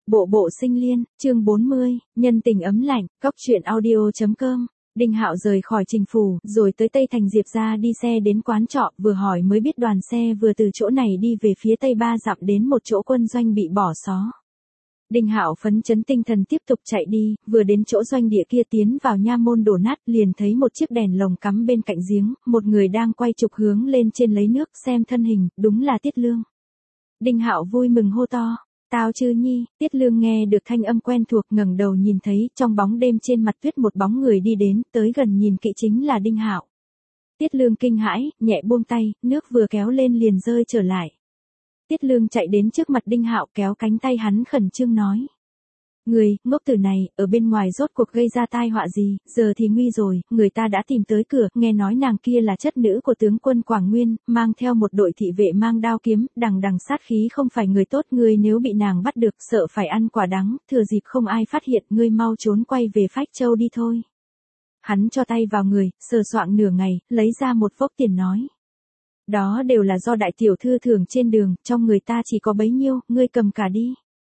Bộ bộ sinh liên, chương 40, nhân tình ấm lạnh, cóc truyện audio.com. Đinh Hạo rời khỏi Trình Phủ, rồi tới Tây Thành Diệp ra đi xe đến quán trọ, vừa hỏi mới biết đoàn xe vừa từ chỗ này đi về phía Tây 3 dặm đến một chỗ quân doanh bị bỏ xó. Đinh Hạo phấn chấn tinh thần tiếp tục chạy đi, vừa đến chỗ doanh địa kia tiến vào nha môn đổ nát, liền thấy một chiếc đèn lồng cắm bên cạnh giếng, một người đang quay trục hướng lên trên lấy nước, xem thân hình, đúng là Tiết Lương. Đinh Hạo vui mừng hô to. Tao Chư Nhi. Tiết Lương nghe được thanh âm quen thuộc, ngẩng đầu nhìn thấy trong bóng đêm trên mặt tuyết một bóng người đi đến, tới gần nhìn kỹ chính là Đinh Hạo. Tiết Lương kinh hãi, nhẹ buông tay, nước vừa kéo lên liền rơi trở lại. Tiết Lương chạy đến trước mặt Đinh Hạo kéo cánh tay hắn khẩn trương nói. Người, ngốc tử này, ở bên ngoài rốt cuộc gây ra tai họa gì, giờ thì nguy rồi, người ta đã tìm tới cửa, nghe nói nàng kia là chất nữ của tướng quân Quảng Nguyên, mang theo một đội thị vệ mang đao kiếm, đằng đằng sát khí không phải người tốt, ngươi nếu bị nàng bắt được, sợ phải ăn quả đắng, thừa dịp không ai phát hiện, ngươi mau trốn quay về Phách Châu đi thôi. Hắn cho tay vào người, sờ soạng nửa ngày, lấy ra một vốc tiền nói. Đó đều là do đại tiểu thư thưởng trên đường, trong người ta chỉ có bấy nhiêu, ngươi cầm cả đi.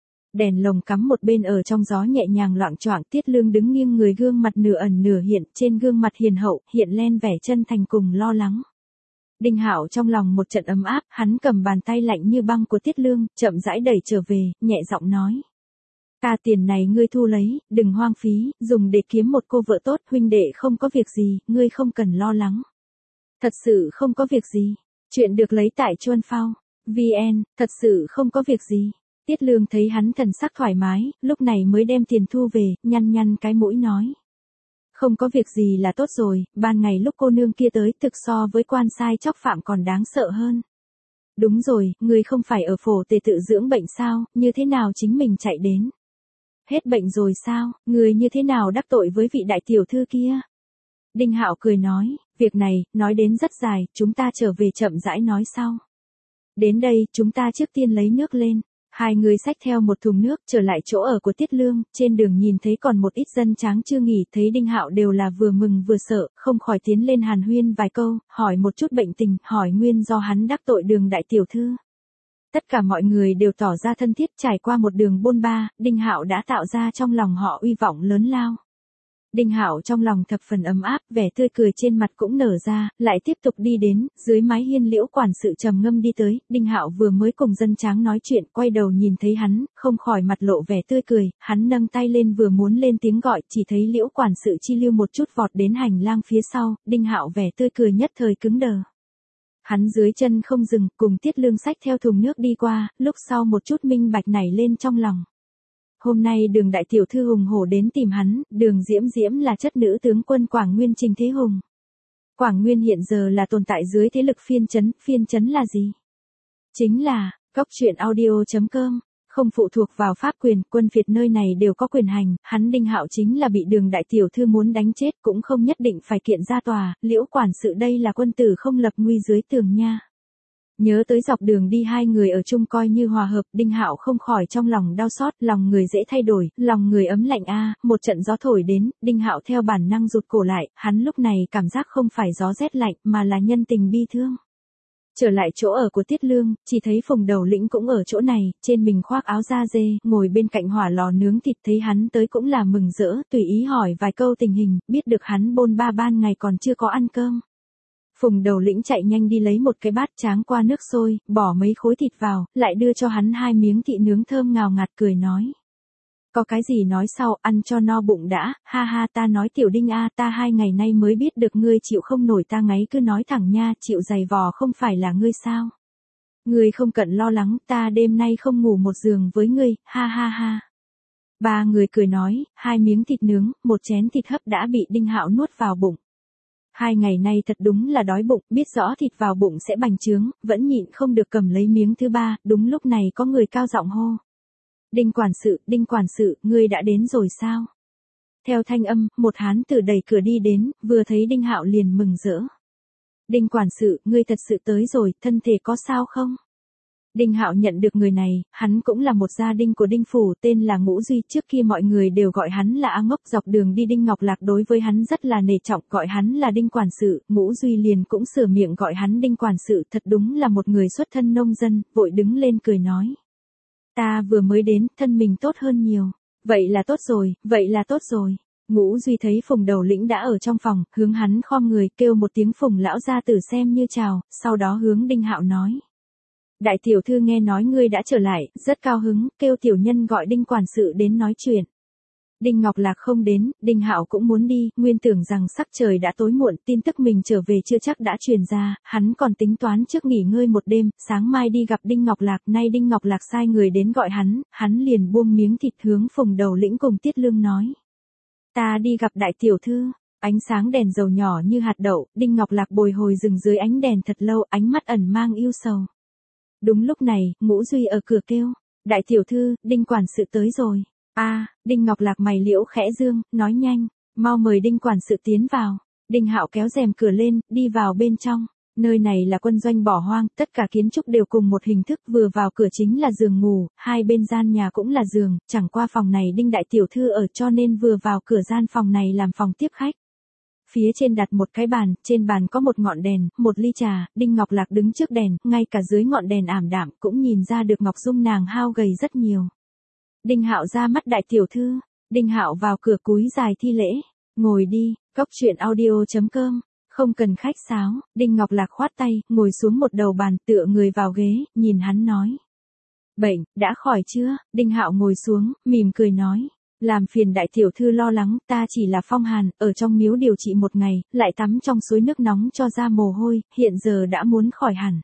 Đèn lồng cắm một bên ở trong gió nhẹ nhàng loạng choạng, Tiết Lương đứng nghiêng người, gương mặt nửa ẩn nửa hiện, trên gương mặt hiền hậu, hiện lên vẻ chân thành cùng lo lắng. Đinh Hạo trong lòng một trận ấm áp, hắn cầm bàn tay lạnh như băng của Tiết Lương, chậm rãi đẩy trở về, nhẹ giọng nói. Ta tiền này ngươi thu lấy, đừng hoang phí, dùng để kiếm một cô vợ tốt, huynh đệ không có việc gì, ngươi không cần lo lắng. Thật sự không có việc gì. Chuyện được lấy tại Chuân Phao. VN, thật sự không có việc gì. Tiết Lương thấy hắn thần sắc thoải mái, lúc này mới đem tiền thu về, nhăn nhăn cái mũi nói. Không có việc gì là tốt rồi, ban ngày lúc cô nương kia tới thực so với quan sai chóc phạm còn đáng sợ hơn. Đúng rồi, người không phải ở phổ tề tự dưỡng bệnh sao, như thế nào chính mình chạy đến. Hết bệnh rồi sao, người như thế nào đắc tội với vị đại tiểu thư kia. Đinh Hạo cười nói, việc này, nói đến rất dài, chúng ta trở về chậm rãi nói sau. Đến đây, chúng ta trước tiên lấy nước lên. Hai người xách theo một thùng nước trở lại chỗ ở của Tiết Lương, trên đường nhìn thấy còn một ít dân tráng chưa nghỉ, thấy Đinh Hạo đều là vừa mừng vừa sợ, không khỏi tiến lên hàn huyên vài câu, hỏi một chút bệnh tình, hỏi nguyên do hắn đắc tội Đường đại tiểu thư. Tất cả mọi người đều tỏ ra thân thiết, trải qua một đường bôn ba, Đinh Hạo đã tạo ra trong lòng họ uy vọng lớn lao. Đinh Hạo trong lòng thập phần ấm áp, vẻ tươi cười trên mặt cũng nở ra, lại tiếp tục đi đến, dưới mái hiên Liễu quản sự trầm ngâm đi tới, Đinh Hạo vừa mới cùng dân tráng nói chuyện, quay đầu nhìn thấy hắn, không khỏi mặt lộ vẻ tươi cười, hắn nâng tay lên vừa muốn lên tiếng gọi, chỉ thấy Liễu quản sự chi lưu một chút vọt đến hành lang phía sau, Đinh Hạo vẻ tươi cười nhất thời cứng đờ. Hắn dưới chân không dừng, cùng Tiết Lương xách theo thùng nước đi qua, lúc sau một chút minh bạch nảy lên trong lòng. Hôm nay Đường đại tiểu thư hùng hổ đến tìm hắn, Đường Diễm Diễm là chất nữ tướng quân Quảng Nguyên Trình Thế Hùng. Quảng Nguyên hiện giờ là tồn tại dưới thế lực phiên trấn là gì? Chính là, cóc truyện audio.com, không phụ thuộc vào pháp quyền, quân Việt nơi này đều có quyền hành, hắn Đinh Hạo chính là bị Đường đại tiểu thư muốn đánh chết cũng không nhất định phải kiện ra tòa, Liễu quản sự đây là quân tử không lập nguy dưới tường nha. Nhớ tới dọc đường đi hai người ở chung coi như hòa hợp, Đinh Hạo không khỏi trong lòng đau xót, lòng người dễ thay đổi, lòng người ấm lạnh a, một trận gió thổi đến, Đinh Hạo theo bản năng rụt cổ lại, hắn lúc này cảm giác không phải gió rét lạnh mà là nhân tình bi thương. Trở lại chỗ ở của Tiết Lương, chỉ thấy Phùng Đầu Lĩnh cũng ở chỗ này, trên mình khoác áo da dê, ngồi bên cạnh hỏa lò nướng thịt, thấy hắn tới cũng là mừng rỡ, tùy ý hỏi vài câu tình hình, biết được hắn bôn ba ban ngày còn chưa có ăn cơm. Phùng Đầu Lĩnh chạy nhanh đi lấy một cái bát tráng qua nước sôi, bỏ mấy khối thịt vào, lại đưa cho hắn hai miếng thịt nướng thơm ngào ngạt cười nói. Có cái gì nói sau, ăn cho no bụng đã, ha ha ta nói tiểu Đinh a, ta 2 ngày nay mới biết được ngươi chịu không nổi ta ngáy cứ nói thẳng nha, chịu giày vò không phải là ngươi sao. Ngươi không cần lo lắng, ta đêm nay không ngủ một giường với ngươi, ha ha ha. Ba người cười nói, 2 miếng thịt nướng, một chén thịt hấp đã bị Đinh Hạo nuốt vào bụng. 2 ngày nay thật đúng là đói bụng, biết rõ thịt vào bụng sẽ bành trướng, vẫn nhịn không được cầm lấy miếng thứ ba, đúng lúc này có người cao giọng hô. Đinh quản sự, ngươi đã đến rồi sao? Theo thanh âm, một hán tử đẩy cửa đi đến, vừa thấy Đinh Hạo liền mừng rỡ. Đinh quản sự, ngươi thật sự tới rồi, thân thể có sao không? Đinh Hạo nhận được người này, hắn cũng là một gia đình của Đinh Phủ, tên là Ngũ Duy, trước kia mọi người đều gọi hắn là A Ngốc, dọc đường đi Đinh Ngọc Lạc đối với hắn rất là nể trọng, gọi hắn là Đinh quản sự, Ngũ Duy liền cũng sửa miệng gọi hắn Đinh quản sự, thật đúng là một người xuất thân nông dân, vội đứng lên cười nói. Ta vừa mới đến, thân mình tốt hơn nhiều. Vậy là tốt rồi, vậy là tốt rồi. Ngũ Duy thấy Phùng đầu lĩnh đã ở trong phòng, hướng hắn khom người kêu một tiếng Phùng lão gia tử xem như chào, sau đó hướng Đinh Hạo nói. Đại tiểu thư nghe nói ngươi đã trở lại, rất cao hứng, kêu tiểu nhân gọi Đinh quản sự đến nói chuyện. Đinh Ngọc Lạc không đến, Đinh Hạo cũng muốn đi, nguyên tưởng rằng sắc trời đã tối muộn, tin tức mình trở về chưa chắc đã truyền ra, hắn còn tính toán trước nghỉ ngơi một đêm, sáng mai đi gặp Đinh Ngọc Lạc, nay Đinh Ngọc Lạc sai người đến gọi hắn liền buông miếng thịt hướng Phùng đầu lĩnh cùng Tiết Lương nói. Ta đi gặp đại tiểu thư, ánh sáng đèn dầu nhỏ như hạt đậu, Đinh Ngọc Lạc bồi hồi dừng dưới ánh đèn thật lâu, ánh mắt ẩn mang yêu sầu. Đúng lúc này, Ngũ Duy ở cửa kêu, đại tiểu thư, Đinh quản sự tới rồi. Đinh Ngọc Lạc mày liễu khẽ dương, nói nhanh, mau mời Đinh quản sự tiến vào. Đinh Hạo kéo rèm cửa lên, đi vào bên trong. Nơi này là quân doanh bỏ hoang, tất cả kiến trúc đều cùng một hình thức, vừa vào cửa chính là giường ngủ, hai bên gian nhà cũng là giường, chẳng qua phòng này Đinh đại tiểu thư ở cho nên vừa vào cửa gian phòng này làm phòng tiếp khách. Phía trên đặt một cái bàn, trên bàn có một ngọn đèn, một ly trà, Đinh Ngọc Lạc đứng trước đèn, ngay cả dưới ngọn đèn ảm đạm cũng nhìn ra được Ngọc Dung nàng hao gầy rất nhiều. Đinh Hạo ra mắt đại tiểu thư, Đinh Hạo vào cửa cúi dài thi lễ, ngồi đi, cốc truyện audio.com, không cần khách sáo, Đinh Ngọc Lạc khoát tay, ngồi xuống một đầu bàn tựa người vào ghế, nhìn hắn nói. Bệnh, đã khỏi chưa? Đinh Hạo ngồi xuống, mỉm cười nói. Làm phiền đại tiểu thư lo lắng, ta chỉ là phong hàn, ở trong miếu điều trị một ngày, lại tắm trong suối nước nóng cho ra mồ hôi, hiện giờ đã muốn khỏi hẳn.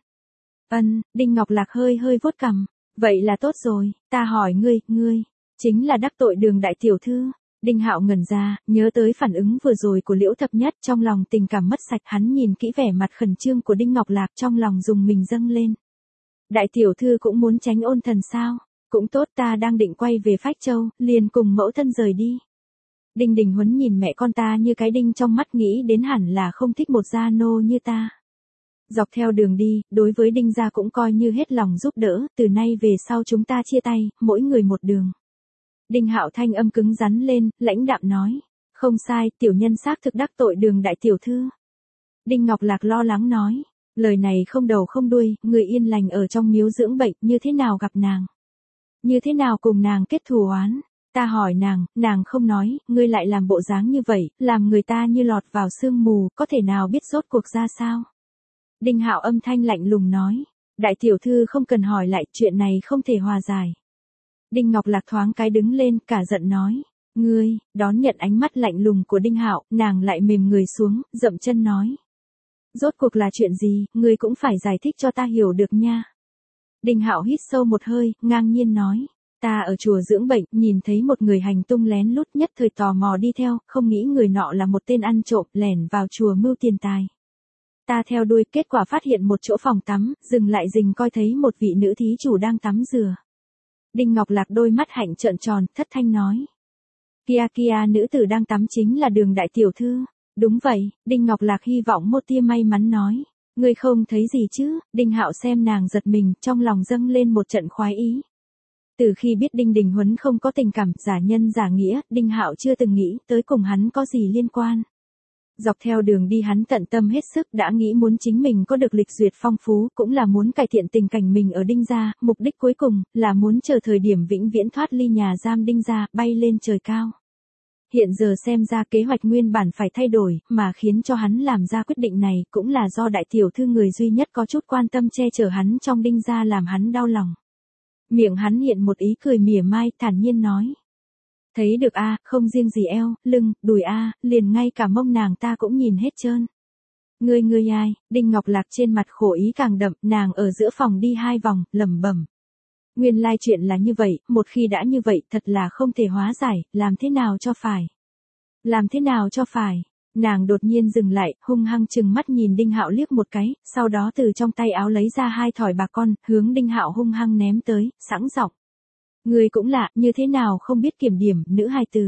Đinh Ngọc Lạc hơi vuốt cằm. Vậy là tốt rồi, ta hỏi ngươi, chính là đắc tội Đường đại tiểu thư. Đinh Hạo ngẩn ra, nhớ tới phản ứng vừa rồi của Liễu Thập Nhất, trong lòng tình cảm mất sạch, hắn nhìn kỹ vẻ mặt khẩn trương của Đinh Ngọc Lạc, trong lòng dùng mình dâng lên. Đại tiểu thư cũng muốn tránh ôn thần sao? Cũng tốt, ta đang định quay về Phách Châu, liền cùng mẫu thân rời đi. Đinh Đình Huấn nhìn mẹ con ta như cái đinh trong mắt, nghĩ đến hẳn là không thích một gia nô như ta. Dọc theo đường đi, đối với Đinh gia cũng coi như hết lòng giúp đỡ, từ nay về sau chúng ta chia tay, mỗi người một đường. Đinh Hạo thanh âm cứng rắn lên, lãnh đạm nói, không sai, tiểu nhân xác thực đắc tội Đường đại tiểu thư. Đinh Ngọc Lạc lo lắng nói, lời này không đầu không đuôi, người yên lành ở trong miếu dưỡng bệnh, như thế nào gặp nàng? Như thế nào cùng nàng kết thù oán? Ta hỏi nàng không nói, ngươi lại làm bộ dáng như vậy, làm người ta như lọt vào sương mù, có thể nào biết rốt cuộc ra sao? Đinh Hạo âm thanh lạnh lùng nói, đại tiểu thư không cần hỏi lại, chuyện này không thể hòa giải. Đinh Ngọc Lạc thoáng cái đứng lên, cả giận nói, ngươi, đón nhận ánh mắt lạnh lùng của Đinh Hạo, nàng lại mềm người xuống, dậm chân nói. Rốt cuộc là chuyện gì, ngươi cũng phải giải thích cho ta hiểu được nha. Đinh Hạo hít sâu một hơi, ngang nhiên nói, ta ở chùa dưỡng bệnh, nhìn thấy một người hành tung lén lút, nhất thời tò mò đi theo, không nghĩ người nọ là một tên ăn trộm, lẻn vào chùa mưu tiền tài. Ta theo đuôi, kết quả phát hiện một chỗ phòng tắm, dừng lại rình coi thấy một vị nữ thí chủ đang tắm rửa. Đinh Ngọc Lạc đôi mắt hạnh trợn tròn, thất thanh nói. Kia, nữ tử đang tắm chính là Đường đại tiểu thư. Đúng vậy, Đinh Ngọc Lạc hy vọng một tia may mắn nói. Ngươi không thấy gì chứ? Đinh Hạo xem nàng giật mình, trong lòng dâng lên một trận khoái ý. Từ khi biết Đinh Đình Huấn không có tình cảm, giả nhân giả nghĩa, Đinh Hạo chưa từng nghĩ tới cùng hắn có gì liên quan. Dọc theo đường đi hắn tận tâm hết sức, đã nghĩ muốn chính mình có được lịch duyệt phong phú, cũng là muốn cải thiện tình cảnh mình ở Đinh gia, mục đích cuối cùng là muốn chờ thời điểm vĩnh viễn thoát ly nhà giam Đinh gia, bay lên trời cao. Hiện giờ xem ra kế hoạch nguyên bản phải thay đổi, mà khiến cho hắn làm ra quyết định này, cũng là do đại tiểu thư người duy nhất có chút quan tâm che chở hắn trong Đinh gia làm hắn đau lòng. Miệng hắn hiện một ý cười mỉa mai, thản nhiên nói. Thấy được không riêng gì eo, lưng, đùi liền ngay cả mông nàng ta cũng nhìn hết trơn. Ngươi ai? Đinh Ngọc Lạc trên mặt khổ ý càng đậm, nàng ở giữa phòng đi 2 vòng, lẩm bẩm. Nguyên lai chuyện là như vậy, một khi đã như vậy, thật là không thể hóa giải, làm thế nào cho phải? Làm thế nào cho phải? Nàng đột nhiên dừng lại, hung hăng trừng mắt nhìn Đinh Hạo liếc một cái, sau đó từ trong tay áo lấy ra 2 thỏi bạc con, hướng Đinh Hạo hung hăng ném tới, sẵn giọng. Ngươi cũng lạ, như thế nào không biết kiểm điểm, nữ hài tử.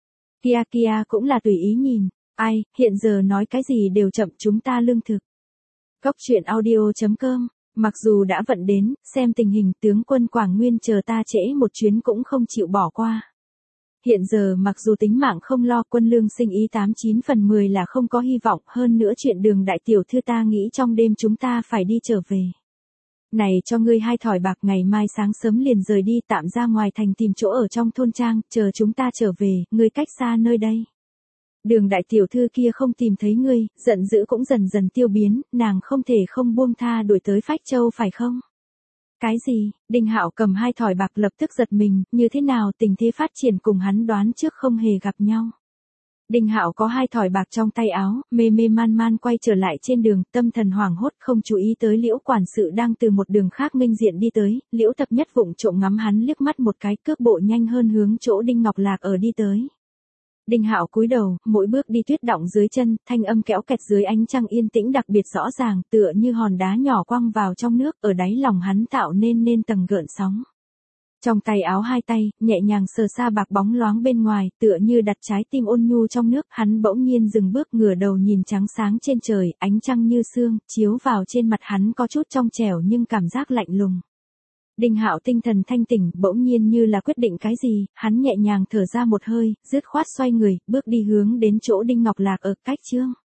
Kia cũng là tùy ý nhìn. Ai, hiện giờ nói cái gì đều chậm, chúng ta lương thực. Cốc truyện audio.com, mặc dù đã vận đến, xem tình hình tướng quân Quảng Nguyên chờ ta trễ một chuyến cũng không chịu bỏ qua. Hiện giờ mặc dù tính mạng không lo, quân lương sinh ý 89 phần 10 là không có hy vọng, hơn nữa chuyện Đường đại tiểu thư ta nghĩ trong đêm chúng ta phải đi trở về. Này cho ngươi 2 thỏi bạc, ngày mai sáng sớm liền rời đi, tạm ra ngoài thành tìm chỗ ở trong thôn trang, chờ chúng ta trở về, ngươi cách xa nơi đây. Đường đại tiểu thư kia không tìm thấy ngươi, giận dữ cũng dần dần tiêu biến, nàng không thể không buông tha đuổi tới Phách Châu phải không? Cái gì? Đinh Hạo cầm 2 thỏi bạc lập tức giật mình, như thế nào tình thế phát triển cùng hắn đoán trước không hề gặp nhau. Đinh Hạo có 2 thỏi bạc trong tay áo, mê mê man man quay trở lại trên đường, tâm thần hoảng hốt không chú ý tới Liễu quản sự đang từ một đường khác nghênh diện đi tới, Liễu Thập Nhất vụng trộm ngắm hắn liếc mắt một cái, cước bộ nhanh hơn hướng chỗ Đinh Ngọc Lạc ở đi tới. Đinh Hạo cúi đầu, mỗi bước đi tuyết đọng dưới chân, thanh âm kéo kẹt dưới ánh trăng yên tĩnh đặc biệt rõ ràng, tựa như hòn đá nhỏ quăng vào trong nước, ở đáy lòng hắn tạo nên tầng gợn sóng. Trong tay áo 2 tay, nhẹ nhàng sờ xa bạc bóng loáng bên ngoài, tựa như đặt trái tim ôn nhu trong nước, hắn bỗng nhiên dừng bước, ngửa đầu nhìn trắng sáng trên trời, ánh trăng như sương, chiếu vào trên mặt hắn có chút trong trẻo nhưng cảm giác lạnh lùng. Đinh Hạo tinh thần thanh tỉnh, bỗng nhiên như là quyết định cái gì, hắn nhẹ nhàng thở ra một hơi, dứt khoát xoay người, bước đi hướng đến chỗ Đinh Ngọc Lạc ở cách Trương.